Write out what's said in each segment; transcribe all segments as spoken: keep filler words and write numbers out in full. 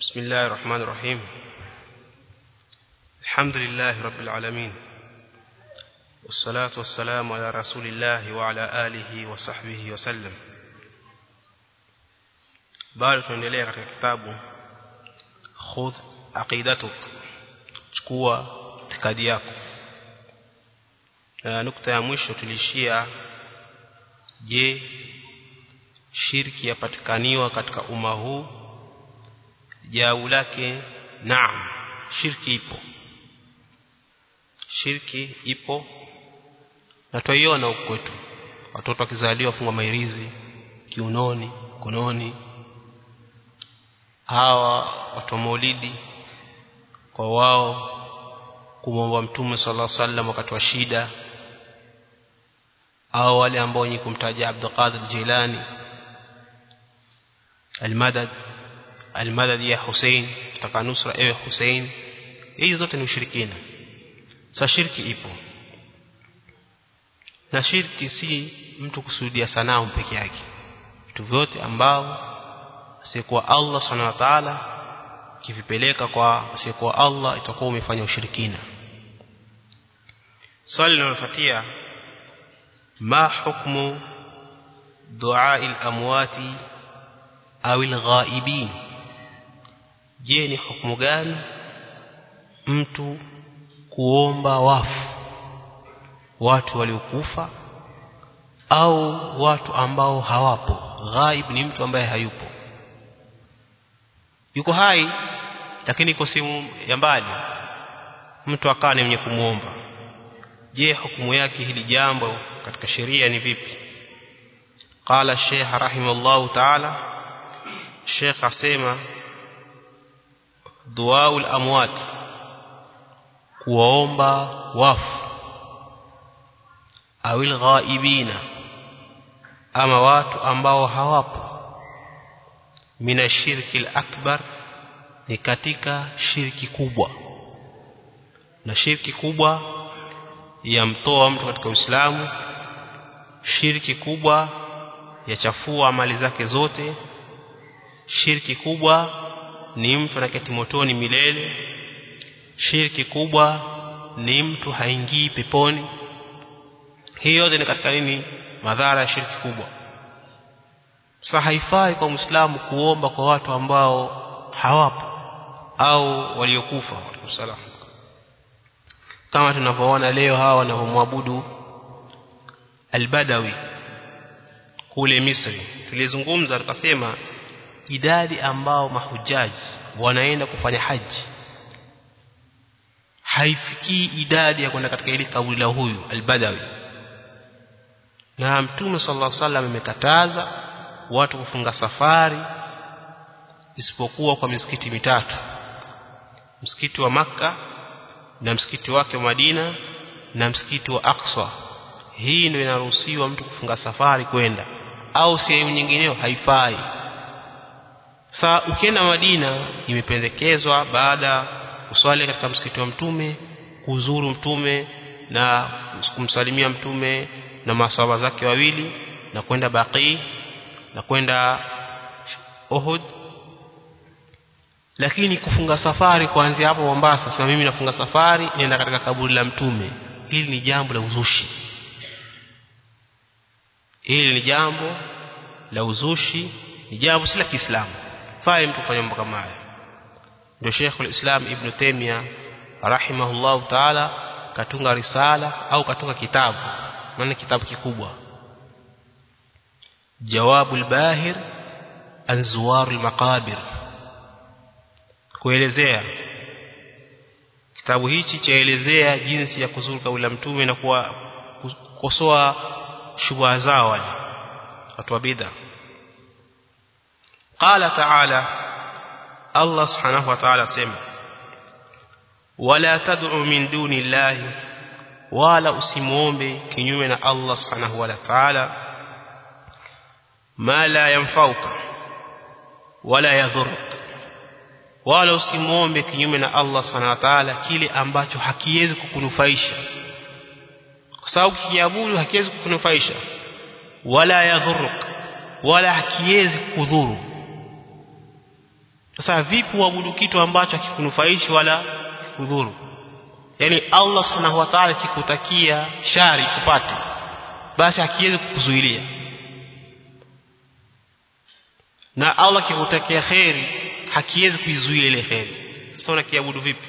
بسم الله الرحمن الرحيم. الحمد لله رب العالمين، والصلاة والسلام على رسول الله وعلى آله وصحبه وسلم. bado tunaendelea katika kitabu khudh aqidatuk, chukua itikadi yako. Na nukta ya mwisho tulishia, je, shirki yapatikaniwa katika umma huu? Jawabu lake naam, shirki ipo. Shirki ipo na tuiona huko kwetu. Watoto wakizaliwa funga mairizi kiunoni, kononi. Hawa watu wa Maulidi kwa wao kumwomba Mtume sallallahu alaihi wasallam wakati wa shida, au wale ambao ni kumtaja Abdul Qadir Jilani, al-Madad al-Madad ya Hussein, taka nusra ewe Hussein. Hizi zote ni ushirikina. Sasa shirki ipo, na shirki si mtu kusudia sanamu peke yake. Vitu vyote ambao asiyekuwa Allah subhanahu wa ta'ala kivipeleka kwa asiyekuwa Allah itakuwa umefanya ushirikina. Swali linalofuatia, ma hukmu du'a al-amwati au al-ghaibin? Je, ni hukumu gani mtu kuomba wafu, watu waliokufa au watu ambao hawapo? Ghaib ni mtu ambaye hayupo, yuko hai lakini iko sehemu ya mbali, mtu akawa ni mwenye kumuomba. Je, hukumu yake hili jambo katika sheria ni vipi? Qala Sheikh rahimahullah ta'ala, Sheikh asema duaul amwat, kuomba wafu, awil ghaibina, ama watu ambao hawapo, mina shirki al-akbar, ni katika shirki kubwa. Na shirki kubwa yamtoa mtu katika Uislamu, shirki kubwa yachafua amali zake zote, shirki kubwa ni mtu anaketi motoni milele, shirki kubwa ni mtu haingii peponi. Hiyo yote ni katika nini? Madhara ya shirki kubwa. Sasa haifai kwa Muislamu kuomba kwa watu ambao hawapo au waliokufa. Wasallam, kama tunavyoona leo hawa wanaomwabudu al-Badawi kule Misri. Tulizungumza tukasema idadi ambao mahujaji wanaenda kufanya haji haifikii idadi ya kwenda katika ile kaburi la huyu al-Badawi. Na Mtume sallallahu alaihi wasallam amekataza watu kufunga safari isipokuwa kwa misikiti mitatu: msikiti wa Makka na msikiti wake wa Madina na msikiti wa Aqsa. Hii ndio inaruhusiwa mtu kufunga safari kwenda, au sehemu nyingineyo haifai. Sasa ukienda Madina, imependekezwa baada uswali katika msikiti wa Mtume kuzuru Mtume na kumsalimia Mtume na maswahaba zake wawili, na kwenda Baqi na kwenda Uhud. Lakini kufunga safari kuanzia hapo Mombasa, sasa mimi nafunga safari nienda katika kaburi la Mtume, hili ni jambo la uzushi. Hili ni jambo la uzushi, ni jambo si la Kiislamu. Fai mtu kufanya mambo kama haya. Ndio Sheikh al-Islam Ibn Taymiyyah rahimahullah ta'ala katunga risala au katunga kitabu, maana kitabu kikubwa, Jawabul Bahir an Zuwarul Maqabir, kuelezea. Kitabu hichi chaelezea jinsi ya kuzuru kaburi la Mtume na kukosoa shubha zao wale watu wa bid'a. Qala ta'ala, Allah subhanahu wa ta'ala sema, wala tad'u min duni llahi, wala usimuombe kinyume na Allah subhanahu wa ta'ala, ma la yanfauka wala yadhurruk, wala usimuombe kinyume na Allah subhanahu wa ta'ala kile ambacho hakiwezi kukunufaisha, kwa sababu kiabudu hakiwezi kukunufaisha, wala yadhurruk, wala hakiwezi kudhuru. Sasa vipi uabudu kitu ambacho hakikunufaishi wala kudhuru? Yani Allah subhanahu wa ta'ala kikutakia shari kupate, basi hakiwezi kukuzuilia, na Allah kikutakia khairi hakiwezi kuizuia ile khairi. Sasa unakiabudu vipi?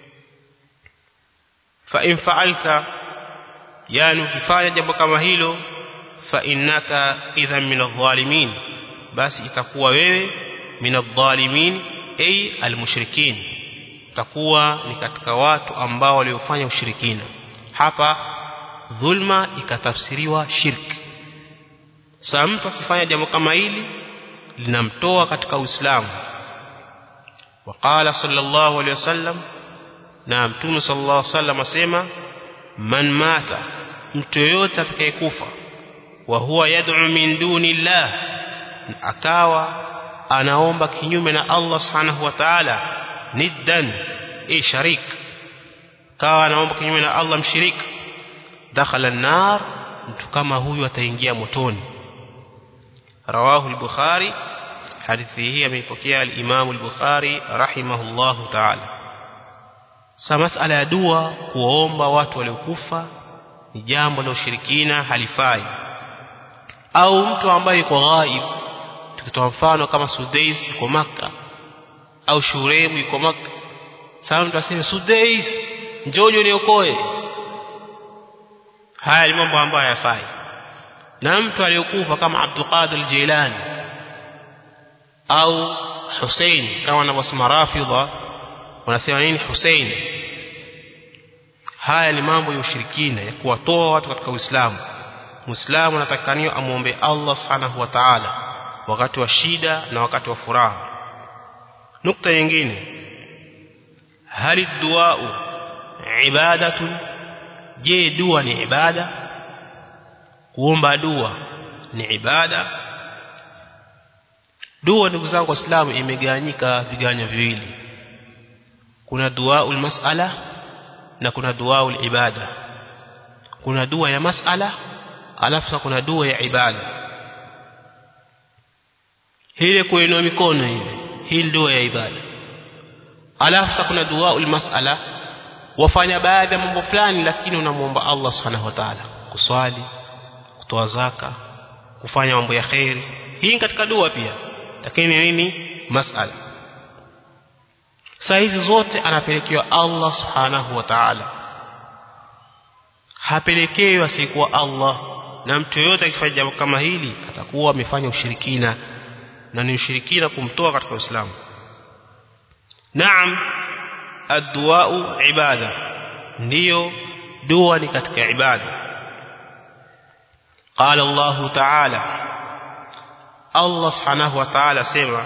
Fa in fa'alta, yani ukifanya jambo kama hilo, fa innaka idhan min adh-dhalimin, basi itakuwa wewe min adh-dhalimin ay al-mushrikin, itakuwa ni katika watu ambao waliofanya ushirikina. Hapa dhulma ikatafsiriwa shirki. Sasa mtu akifanya jambo kama hili linamtoa katika Uislamu. Waqala sallallahu alayhi wasallam, na Mtume sallallahu alayhi wasallam asema, man mata, mtu yote atakayekufa, wa huwa yad'u min dunillah, akawa anaomba kinyume na Allah subhanahu wa ta'ala, niddan e sharik, kawa anaomba kinyume na Allah mshirika, dakhala an-nar, mtu kama huyu ataingia motoni. Rawahu al-Bukhari, hadithi hii ameipokea al-Imam al-Bukhari rahimahullahu ta'ala. Sa masala ya dua, kuomba watu waliokufa, ni jambo la ushirikina, halifai. Au mtu ambaye yuko ghaib, tukitoa mfano kama Sudais yuko Makkah au Shurem yuko Makkah, sasa mtu aseme Sudais njoo niokoe, haya ni mambo ambayo hayafai. Na mtu aliyokufa kama Abdul Qadir al-Jilani au Hussein, kama wanavyosema Rafidha wanasema nini Hussein, haya ni mambo ya ushirikina ya kuwatoa watu katika Uislamu. Muislamu anatakaniwa amuombe Allah subhanahu wa ta'ala wakati wa shida na wakati wa furaha. Nukta nyingine, hali dua ibadatun, je dua ni ibada? Kuomba dua ni ibada? Dua ndugu zangu Waislamu imegawanyika viganyo viwili. Kuna duaul mas'ala na kuna duaul ibada. Kuna dua ya mas'ala alafu kuna dua ya ibada. Hile kuinua mikono hivi, hii dua ya ibada. Alafu kuna duaul mas'ala, wafanya baadhi ya mambo fulani lakini unamuomba Allah subhanahu wa ta'ala, kuswali, kutoa zaka, kufanya mambo ya khairi. Hii katika dua pia, lakini nini? Mas'ala. Saa hizi zote anapelekewa Allah subhanahu wa ta'ala, hapelekewi asiyekuwa Allah. Na mtu yote akifanya jambo kama hili atakuwa amefanya ushirikina, na ni ushirikina kumtoa katika Uislamu. Naam, ad-du'a ibada, ndiyo dua ni katika ibada. Qala Allah ta'ala, Allah subhanahu wa ta'ala sema,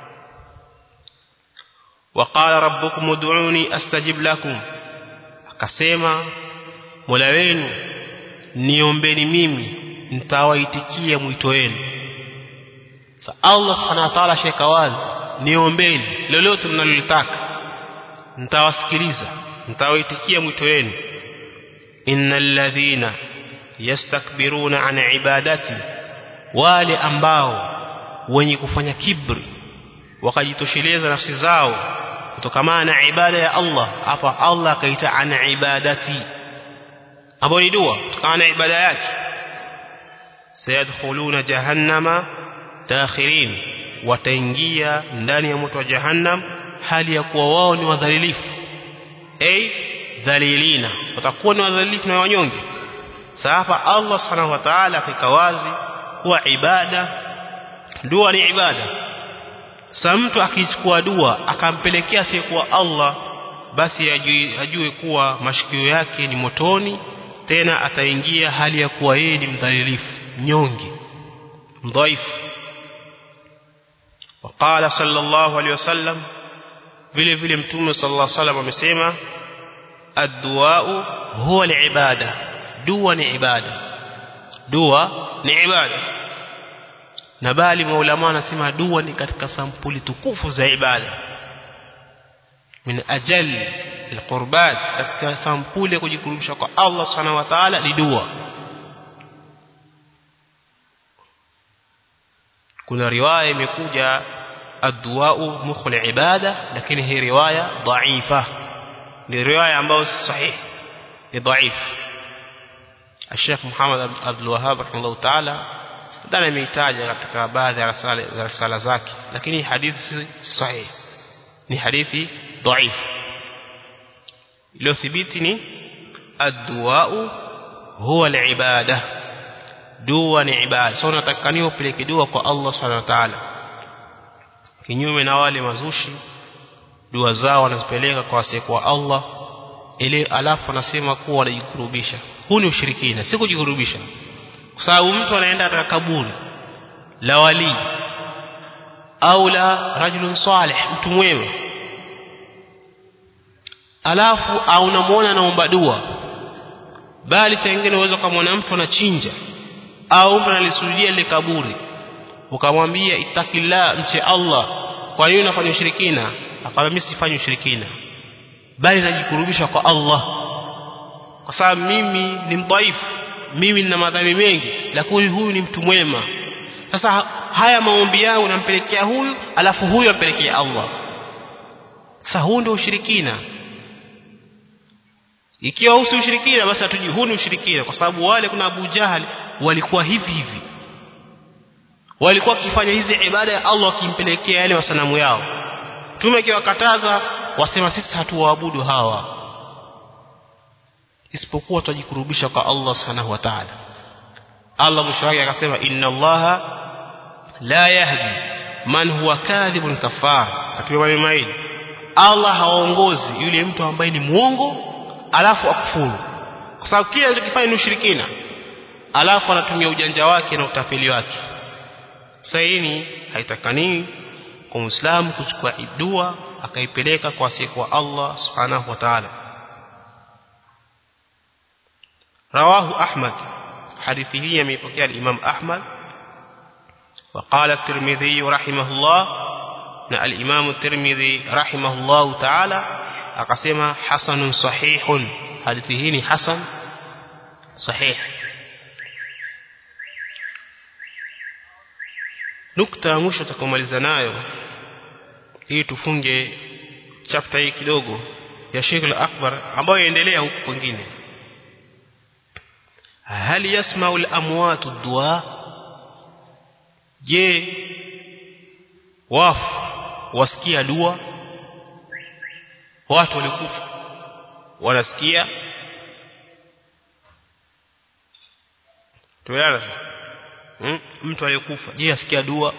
wa qala rabbukum ud'uni astajib lakum, akasema Mola wenu niombeni mimi nitawaitikia mwito wenu. Sa Allah subhanahu wa ta'ala sheka wazi, niombeni lolote mnalolitaka nitawasikiliza, nitawaitikia mwito wenu. Innal ladhina yastakbiruna an ibadati, wale ambao wenye kufanya kibri wakajitosheleza nafsi zao kutokana na ibada ya Allah. Hapa Allah akaita an ibadati, ambao ni dua kutokana na ibada yake. Sayadkhuluna jahannama dakhirin, wataingia ndani ya moto wa jahannam hali ya kuwa wao ni wadhalilifu, ay dhalilina, watakuwa ni wadhalilifu na wanyonge. Sasa hapa Allah subhanahu wa ta'ala akikawazi kuwa ibada, dua ni ibada. Sasa mtu akichukua dua akampelekea si kwa Allah, basi ajue, ajue kuwa mashikio yake ni motoni, tena ataingia hali ya kuwa yeye ni mdhalilifu, mnyonge, mdhaifu. Waqala sallallahu alayhi wasallam, vile vile Mtume sallallahu alayhi wasallam amesema, ad-du'a huwa al-ibada, dua ni ibada, dua ni ibada. Na bali maulama wanasema dua ni katika sampuli tukufu za ibada, min ajal alqurbat, katika sampuli ya kujikurubisha kwa Allah subhanahu wa ta'ala ni dua. Kuna riwaya imekuja ad-du'a mukhul ibada, lakini hii riwaya dhaifa, ni riwaya ambayo si sahihi, ni dhaifu. Sheikh Muhammad Abdul Wahhab rahimahullah ta'ala ndani ameitaja katika baadhi ya risala za risala zake, lakini hadithi si sahihi, ni hadithi dhaifu. Iliyothibiti ni ad-du'a huwa al-ibada, dua ni ibada. Sasa unatakaniwa upeleke dua kwa Allah subhanahu wa ta'ala, kinyume na wale mazushi dua zao wanazipeleka kwa asiyekuwa Allah, ile alafu anasema kuwa wanajikurubisha. Huu ni ushirikina, si kujikurubisha, kwa sababu mtu anaenda katika kaburi la wali au la rajulun salih, mtu mwema, alafu au unamuona anaomba dua, bali saa nyingine unaweza kumwona mtu anachinja au mtu analisujudia ile kaburi, ukamwambia itakillah, mche Allah, kwa hiyo unafanya ushirikina. Akamwambia mimi sifanyi ushirikina, bali najikurubisha kwa Allah, kwa sababu mimi ni mdhaifu, mimi nina madhambi mengi, lakini huyu ni mtu mwema. Sasa haya maombi yangu nampelekea huyu, alafu huyu ampelekea Allah. Sasa huu ndio ushirikina. Ikiwa huu si ushirikina, basi atujui huu ni ushirikina, kwa sababu wale kuna Abu Jahal walikuwa hivi hivi, walikuwa wakifanya hizi ibada ya Allah wakimpelekea yale wasanamu yao. Mtume akiwakataza wasema sisi hatuwaabudu hawa, isipokuwa tujikurubisha kwa Allah subhanahu wa ta'ala. Allah mwisho wake akasema inna Allaha la yahdi man huwa kadhibun kafar. Katika maneno hili Allah haongozi yule mtu ambaye ni muongo alafu akufuru, kwa sababu kile anachokifanya ni ushirikina, alafu anatumia ujanja wake na utapeli wake. Sasa hii haitakani kwa Muislamu kuchukua dua akaipeleka kwa asiyekuwa Allah subhanahu wa ta'ala. Rawahu Ahmad, hadithi hii ameipokea al-Imam Ahmad. وقال الترمذي رحمه الله, na al-Imam at-Tirmidhi rahimahullah ta'ala akasema hasanun sahihun, hadithi hii ni hasan sahih. Nukta ya mwisho tutakomaliza nayo hii, tufunge chapter hii kidogo ya Sheikh al-Akbar ambayo yaendelea huko kwingine. Hal yasma'u al-amwat ad-du'a, je wafu wasikia dua? Watu walikufa wanasikia? Tuelewa hmm? Mtu aliyekufa je asikia dua?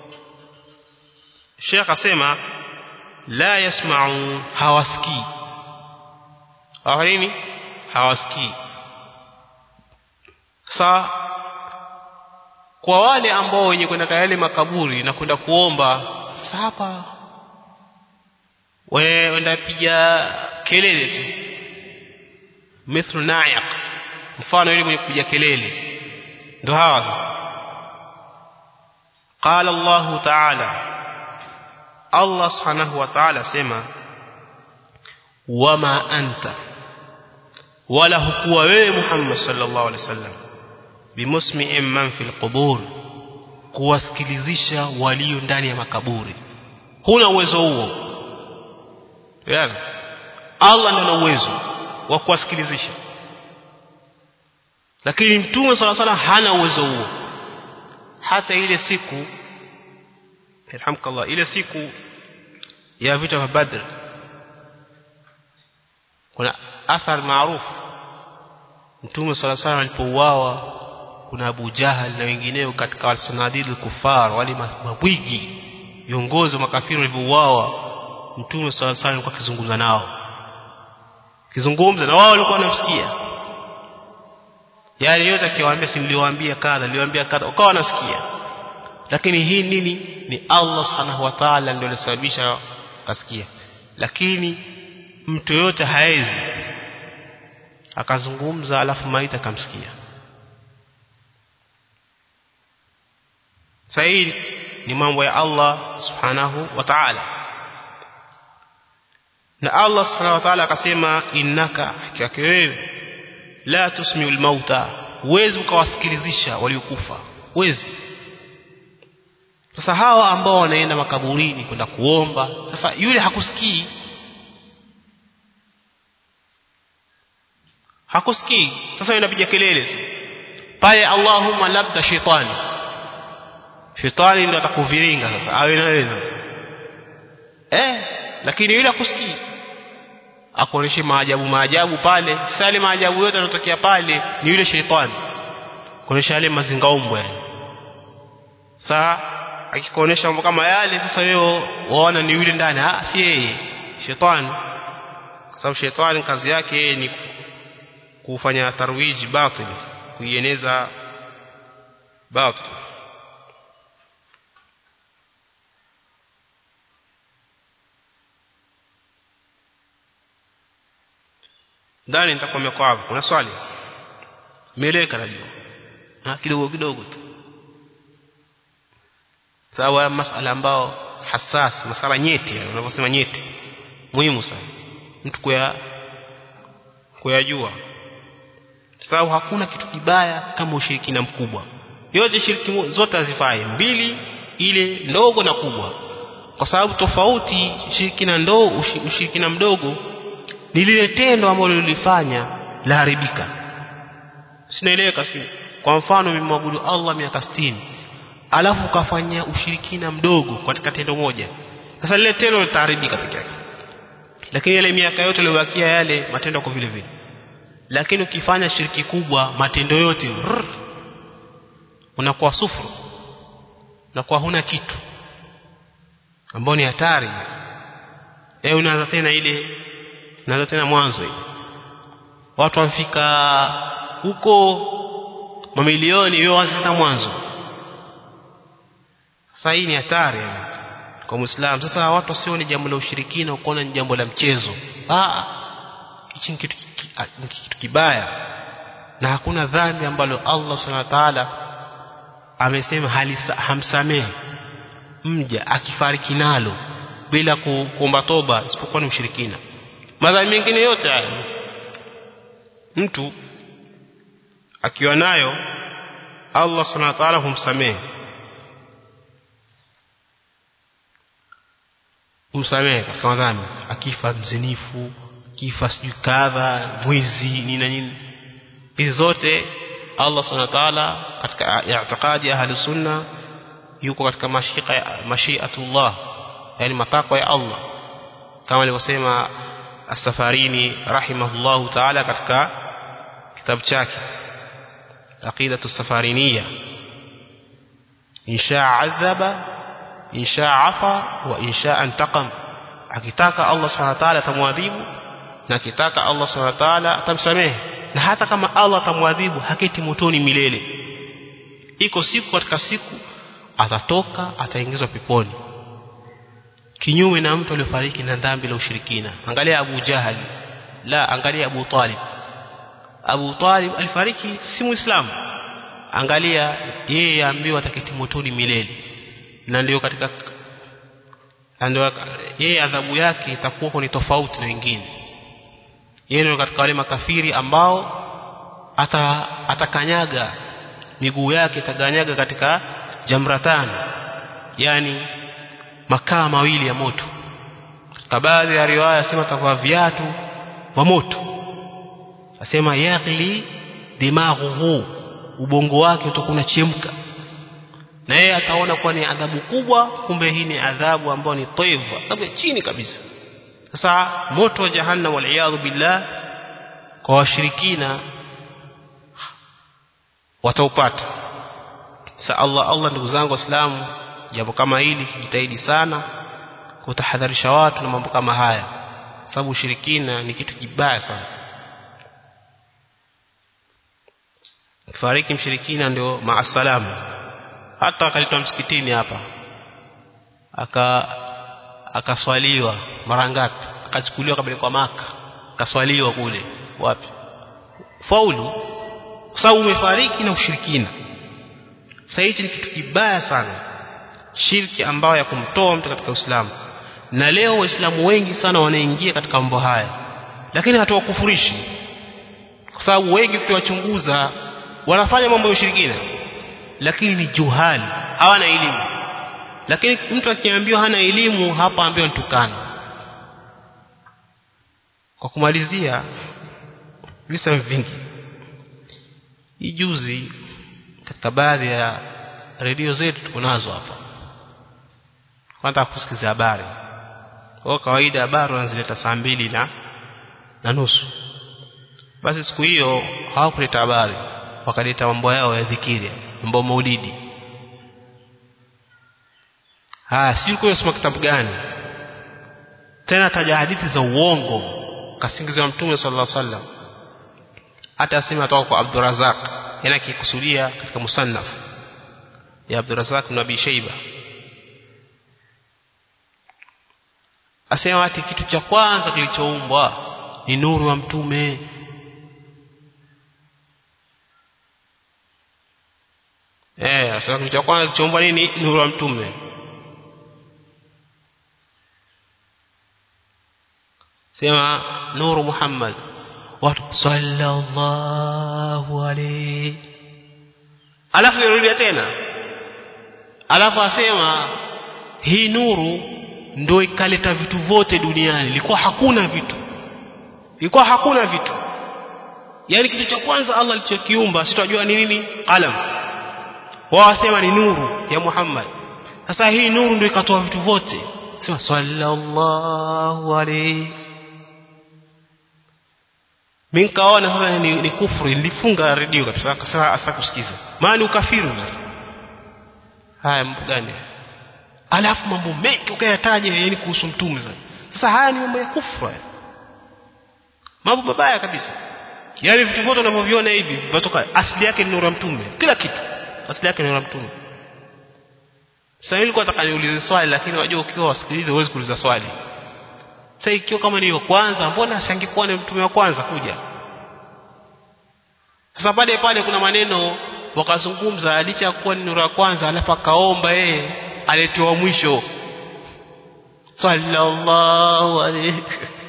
Sheikh asema la yasma'u, hawasikii. Hawa nini? Hawasikii. Sa kwa wale ambao wenye kwenda kwa yale makaburi na kwenda kuomba, sasa hapa wewe wenda piga kelele tu, mithlu na'iq, mfano yule mwenye kupiga kelele, ndio hawa sasa. Qala Allah ta'ala, Allah subhanahu wa ta'ala sema wama anta, wala hukuwa wewe Muhammad sallallahu alaihi wasallam bimusmi'in man fil qubur, kuwasikilizisha walio ndani ya makaburi. Huna uwezo huo. Yaani Allah ndiye ana uwezo wa kuwasikilizisha, lakini Mtume sallallahu alaihi wasallam hana uwezo huo. Hata ile siku alhamdulillah, ile siku ya vita vya Badr, kuna athar maarufu, Mtume sallallahu alaihi wasallam alipouawa, kuna Abu Jahal na wengineo katika al-sanadidul kufar, wale mabwigi viongozi wa makafiri waliouawa, Mtume sallallahu alaihi wasallam alikuwa akizungumza nao, kizungumza na wao, walikuwa wanamsikia yale yote akiwaambia, si niliwaambia kadha, niliwaambia kadha, wakawa wanasikia. Lakini hii nini? Ni Allah subhanahu wa ta'ala ndio alisababisha kasikia. Lakini mtu yote haezi akazungumza alafu maiti akamsikia. Sahihi ni mambo ya Allah subhanahu wa ta'ala. Na Allah subhanahu wa ta'ala akasema innaka, hakika wewe, la tusmi'ul mauta, huwezi ukawasikilizisha waliokufa, huwezi. Sasa hawa ambao wanaenda makaburini kwenda kuomba, sasa yule hakusikii hakusikii sasa inapiga kelele pale, Allahumma labda shetani shetani ndio atakuviringa sasa awe na wewe sasa eh lakini yule hakusikii, akuoneshe maajabu maajabu pale. Sasa yale maajabu yote yanatokea pale ni yule shetani kuonesha yale mazingaombwe yani. Sasa akikuonesha mambo kama yale, sasa wewe waona ni yule ndani, ah si yeye, shetani. Kwa sababu shetani kazi yake ni kufanya tarwiji batil, kuieneza batil. Ndani nitakwambia kwa hapo kuna swali meleka najua na kidogo kidogo tu, sawa. Masala ambao hassas, masala nyeti, unaposema nyeti muhimu sana mtu kuya kuyajua, sababu hakuna kitu kibaya kama ushirikina mkubwa. Yote shiriki zote hazifai, mbili ile ndogo na kubwa, kwa sababu tofauti shirikina ndogo ushirikina mdogo ni lile tendo ambalo lilifanya la haribika. Sinaeleweka sio? Kwa mfano umemwabudu Allah miaka sitini alafu ukafanya ushirikina mdogo katika tendo moja, sasa lile tendo litaharibika peke yake, lakini ile miaka yote iliyobakia yale matendo kwa vile vile. Lakini ukifanya shiriki kubwa, matendo yote unakuwa sufuru, unakuwa huna kitu, ambao ni hatari. Leo unaanza tena ile unaanza tena mwanzo ile, watu wafika huko mamilioni, hiyo waanza mwanzo. Sasa hii ni hatari kwa Muislamu. Sasa watu wasio ni jambo la ushirikina ukaona ni jambo la mchezo, ah hichi kitu kitu kibaya, na hakuna dhambi ambalo Allah Subhanahu wa Ta'ala amesema hamsamehe mja akifariki nalo bila kuomba toba isipokuwa ni ushirikina. Madhambi mengine yote haya mtu akiwa nayo Allah Subhanahu wa Ta'ala humsamehe umsamehe katika madhambi. Akifa mzinifu, kifa sijui kadha, mwizi nini nini, hizo zote Allah Subhanahu wa Ta'ala katika i'tiqadi ya ahli sunna yuko katika mashika mashiatullah, yani matakwa ya Allah, kama alivyosema As-Safarini rahimahullahu ta'ala katika kitabu chake Aqidatu Safariniyya, insha adhaba insha afa wa insha antaqam. Akitaka Allah Subhanahu wa Ta'ala atamwadhibu, na akitaka Allah Subhanahu wa Ta'ala atamsamehe. Na hata kama Allah atamwadhibu haketi motoni milele, iko siku katika siku atatoka, ataingizwa peponi, kinyume na mtu aliyefariki na dhambi la ushirikina. Angalia Abu Jahal, la angalia Abu Talib. Abu Talib alifariki si Muislamu, angalia yeye ambiwa ataketi motoni milele, na ndio katika ndio yeye adhabu yake itakuwa ni tofauti na wengine. Yeye ndio katika wale makafiri ambao ata atakanyaga miguu yake itaganyaga katika jamratan, yani makaa mawili ya moto. Katika baadhi ya riwaya sema tavaa viatu vya moto, asema yaqli dimaghuhu, ubongo wake utakuwa unachemka, na yeye ataona kuwa ni adhabu kubwa, kumbe hii ni adhabu ambayo ni taifa, adhabu chini kabisa. Sasa moto wa jahannam wal iyadhu billah kwa washirikina wataupata. Sasa Allah Allah ndugu zangu Waislamu, jambo kama hili kijitahidi sana kutahadharisha watu na mambo kama haya, sababu ushirikina ni kitu kibaya sana. Fariki mshirikina ndio maasalamu. Hata akaletwa msikitini hapa aka akaswaliwa mara ngapi, akachukuliwa kabla Maka, akaswaliwa kule wapi, faulu, kwa sababu umefariki na ushirikina. Sasa hichi ni kitu kibaya sana, shirki ambayo ya kumtoa mtu katika Uislamu. Na leo Waislamu wengi sana wanaingia katika mambo haya, lakini hatuwakufurishi, kwa sababu wengi ukiwachunguza wanafanya mambo ya ushirikina, lakini ni juhali, hawana elimu. lakini mtu akiambiwa hana elimu hapa ambaye nitukana. Kwa kumalizia visa vingi ijuzi katika baadhi ya redio zetu tuko nazo hapa, kwanza kusikiza habari. Kwa kawaida habari wanazileta saa mbili na na nusu. Basi siku hiyo hawakuleta habari, wakaleta mambo yao ya dhikiri, mambo maulidi. Ah, si uko unasoma kitabu gani? Tena taja hadithi za uongo kasingizwa Mtume sallallahu alaihi wasallam. Hata asema toka kwa Abdul Razak, yana kikusudia katika musannaf ya Abdul Razak ibn Abi Shayba. Asema ati kitu cha kwanza kilichoumbwa ni nuru ya Mtume. Eh, asema kitu cha kwanza kilichoumbwa nini? Nuru ya Mtume. Sema nuru Muhammad watu sallallahu alayhi, alafu yarudi tena, alafu asema hii nuru ndio ikaleta vitu vyote duniani. Ilikuwa hakuna vitu, ilikuwa hakuna vitu. Yani kitu cha kwanza Allah alichokiumba sitajua ni nini? Qalam. Wao wasema ni nuru ya Muhammad. Sasa hii nuru ndio ikatoa vitu vyote. Sema sallallahu alayhi. Mimi kaona sasa ni, ni kufuru, nilifunga redio kabisa, akasema asitaki kusikiza. Maana ukafiru. Haya mambo gani? Alafu mambo mengi ukayataja yani kuhusu Mtume sasa. Sasa haya ni mambo ya kufuru. Mambo mabaya kabisa. Yaani vitu vyote unavyoviona hivi vinatoka asili yake ni nuru ya Mtume. Kila kitu asili yake ni nuru ya Mtume. Sasa nilikuwa nataka niulize swali, lakini wajua ukiwa wasikilize huwezi kuuliza swali. Sasa ikiwa kama ni wa kwanza, mbona asingekuwa ni Mtume wa kwanza kuja? Sasa pale pale kuna maneno wakazungumza licha ya kuwa ni nuru ya kwanza, alafu akaomba yeye aletoa mwisho sallallahu alayhi.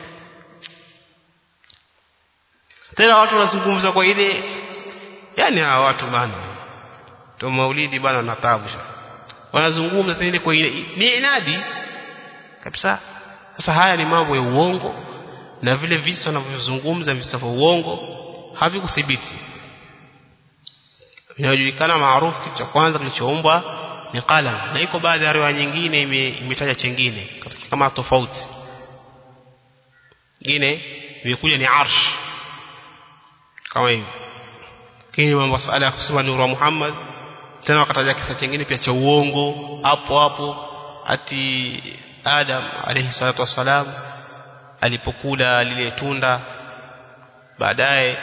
Tena watu wanazungumza kwa ile, yani hawa watu bana to maulidi bana na taabu. Wanazungumza tena kwa ile ni inadi kabisa. Sasa haya ni mambo ya uongo, na vile visa wanavyozungumza visa vya uongo havikuthibiti. Inajulikana maarufu kitu cha kwanza kilichoumbwa ni qalam, na iko baadhi ya riwaya nyingine imetaja chengine katika kama tofauti. Nyingine imekuja ni arsh kama hivi. Kini mambo masala ya kusema nuru wa Muhammad, tena wakataja kisa chengine pia cha uongo hapo hapo, ati Adam alayhi salatu wasalam alipokula lile tunda baadaye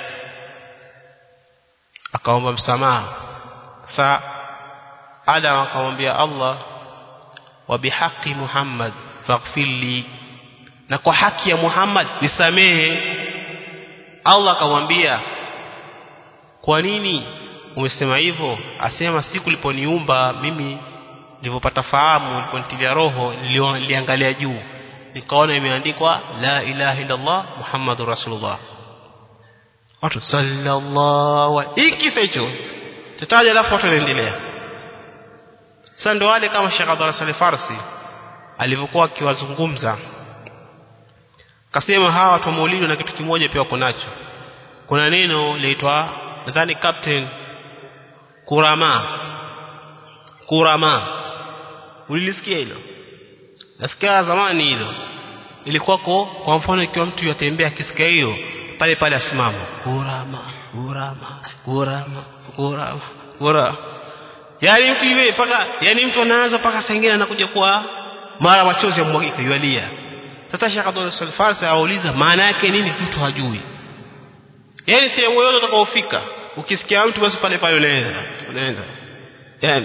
akaomba msamaha. Sasa Adam akamwambia Allah, wa bihaqi Muhammad faghfirli, na kwa haki ya Muhammad nisamehe. Allah akamwambia, kwa nini umesema hivyo? Asema siku uliponiumba mimi, nilipopata fahamu, nilipontilia roho, niliangalia juu nikaona imeandikwa la ilaha illa Allah Muhammadur Rasulullah. Watu sallallahu alayhi, kisa hicho tutaja alafu watu waendelea. Sasa ndo wale kama Sheikh Abdullah Saleh Farsi alivyokuwa akiwazungumza, kasema hawa watu maulidi na kitu kimoja pia wako nacho. Kuna neno laitwa nadhani captain kurama. Kurama ulilisikia hilo? Nasikia zamani hilo ilikuwa kwa mfano ikiwa mtu yatembea kisikia hiyo pale pale asimama kurama kurama kurama kurama kurama. Yani mtu yeye paka, yani mtu anaanza paka sengine anakuja kwa mara machozi yamwagika yualia. Sasa Sheikh Abdullah Saleh Farsi auliza maana yake nini, mtu hajui. Yani sehemu yote utakapofika ukisikia mtu basi pale pale unaenda unaenda yani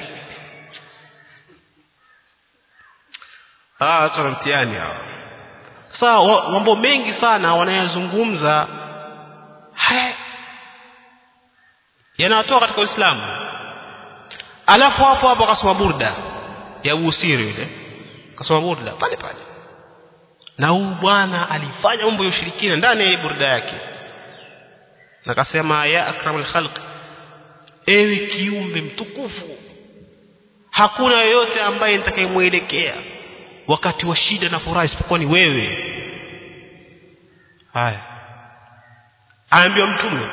ah tu mtihani hao. Sasa mambo mengi sana wanayazungumza haya yanatoka katika Uislamu. Alafu hapo hapo akasoma burda ya Busiri ile, akasoma burda pale pale, na huyu bwana alifanya mambo ya ushirikina ndani ya burda yake, na akasema ya akramul khalq, ewe kiumbe mtukufu, hakuna yoyote ambaye nitakayemuelekea wakati wa shida na furaha isipokuwa ni wewe. Haya, aambiwa mtume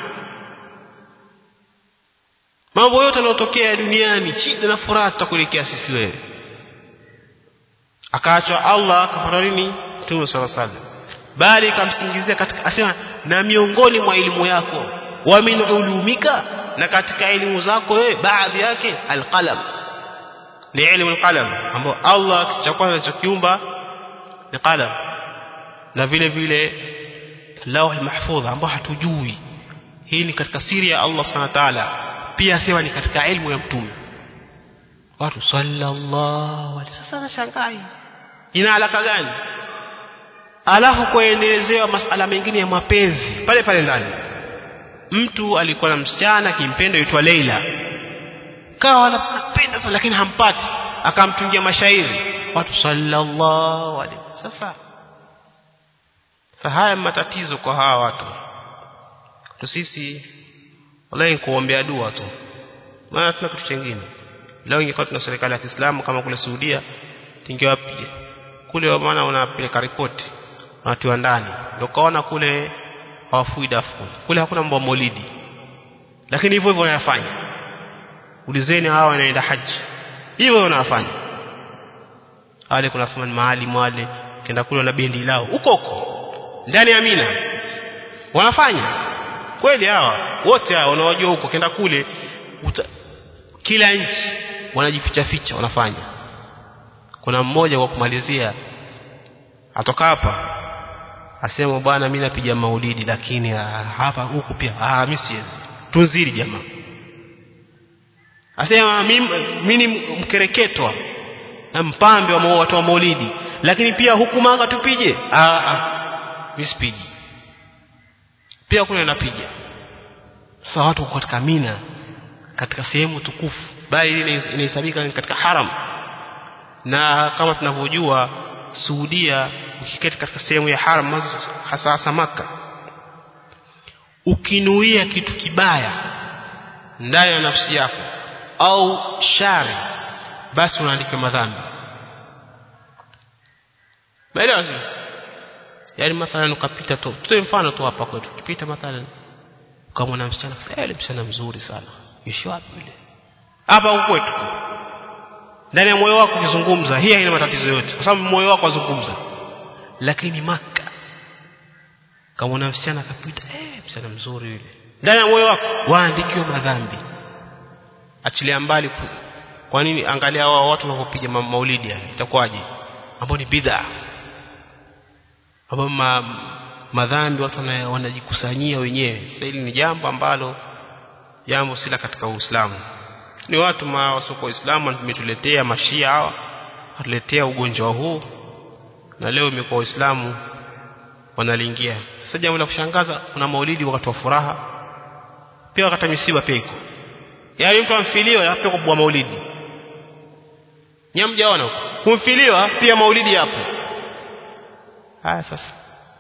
mambo yote yanayotokea duniani, shida na furaha, tutakuelekea sisi wewe. Akaacha Allah akafanya nini? Mtume sallallahu alaihi wasallam, bali akamsingizia katika, asema na miongoni mwa elimu yako, wa min ulumika, na katika elimu zako wewe baadhi yake alqalam, ni elimu alqalam, ambao Allah cha kwanza alichokiumba ni qalam, na vile vile lauh almahfudh ambao hatujui. Hii ni katika siri ya Allah subhanahu wa ta'ala, pia asema ni katika elimu ya mtume. Watu sallallahu alaihi wasallam shangai ina alaka gani? Alafu kuenelezewa masala mengine ya mapenzi pale pale ndani. Mtu alikuwa na msichana kimpendo aitwa Leila, kawa anapenda sana lakini hampati, akamtungia mashairi. Watu sallallahu alaihi. Sasa sasa haya matatizo kwa hawa watu tu. Sisi wallahi kuombea dua tu, maana tuna kitu kingine. Leo ingekuwa tuna serikali ya Kiislamu kama kule Saudia, tingewapiga kule, maana unapeleka ripoti watu wa ndani, ndio kaona kule hawafui dafu kule, hakuna mambo ya maulidi, lakini hivyo hivyo wanayafanya. Ulizeni hawa wanaenda haji, hivyo wanafanya. Wale kuna famani mahali wale kenda kule na bendi lao huko huko ndani ya Mina wanafanya kweli. Hawa wote hao wanaojua huko kenda kule uta, kila nchi wanajificha ficha wanafanya. Kuna mmoja wa kumalizia atoka hapa asema bwana mimi napiga maulidi, lakini hapa huku pia ah mimi siwezi, tunziri jamaa. Asema mimi mimi mkereketwa mpambe wa watu wa maulidi, lakini pia huku manga tupige ah ah mimi sipigi, pia kuna napiga. Sasa watu katika Mina, katika sehemu tukufu, bali inahesabika katika haram, na kama tunavyojua Saudia ukiketi katika sehemu ya haram, hasa hasa Makkah, ukinuia kitu kibaya ndani ya nafsi yako au shari, basi unaandika madhambi. Baada yani mathalan ukapita tu, tutoe mfano tu hapa kwetu, ukipita mathalan kama una msichana sasa, yule msichana mzuri sana, yushi wapi yule? Hapa huko kwetu ndani ya moyo wako ukizungumza, hii haina matatizo yote kwa sababu moyo wako wazungumza. Lakini Makkah kama una msichana akapita, eh msichana mzuri yule, ndani ya moyo wako waandikiwa madhambi. Achilia mbali. Kwa nini? Angalia hao watu wanapopiga maulidi, itakuwaje? Ambao ni bid'a, ambao ma, madhambi watu wanajikusanyia wenyewe. Sasa hili ni jambo ambalo jambo sila katika Uislamu. Ni watu ma wasoko Uislamu tumetuletea mashia hawa, watuletea ugonjwa huu, na leo imekuwa Uislamu wanalingia. Sasa jambo la kushangaza, kuna maulidi wakati wa furaha, pia wakati misiba pia iko. Yaani mtu amfiliwa hapo kwa maulidi. Nyamjaona huko. Kumfiliwa pia maulidi hapo. Haya sasa.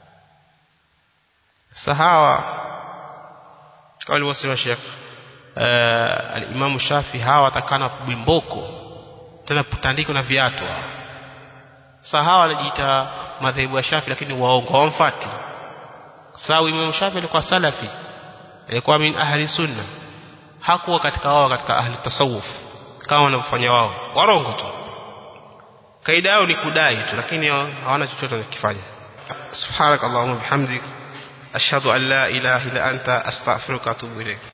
Sahawa kama alivyosema Sheikh uh, al-Imam Shafi, hawa watakana bimboko tena putandiko na viatu. Sahawa anajiita madhehebu ya Shafi lakini waongo, hawamfuati. Sawa, Imam Shafi alikuwa salafi, alikuwa min ahli sunna, hakuwa katika wao katika ahli tasawuf kama wanavyofanya wao, warongo tu. Kaida yao ni kudai tu, lakini hawana chochote wanachokifanya. Subhanakallahumma bihamdik ashhadu an la ilaha illa anta astaghfiruka wa atubu ilayk.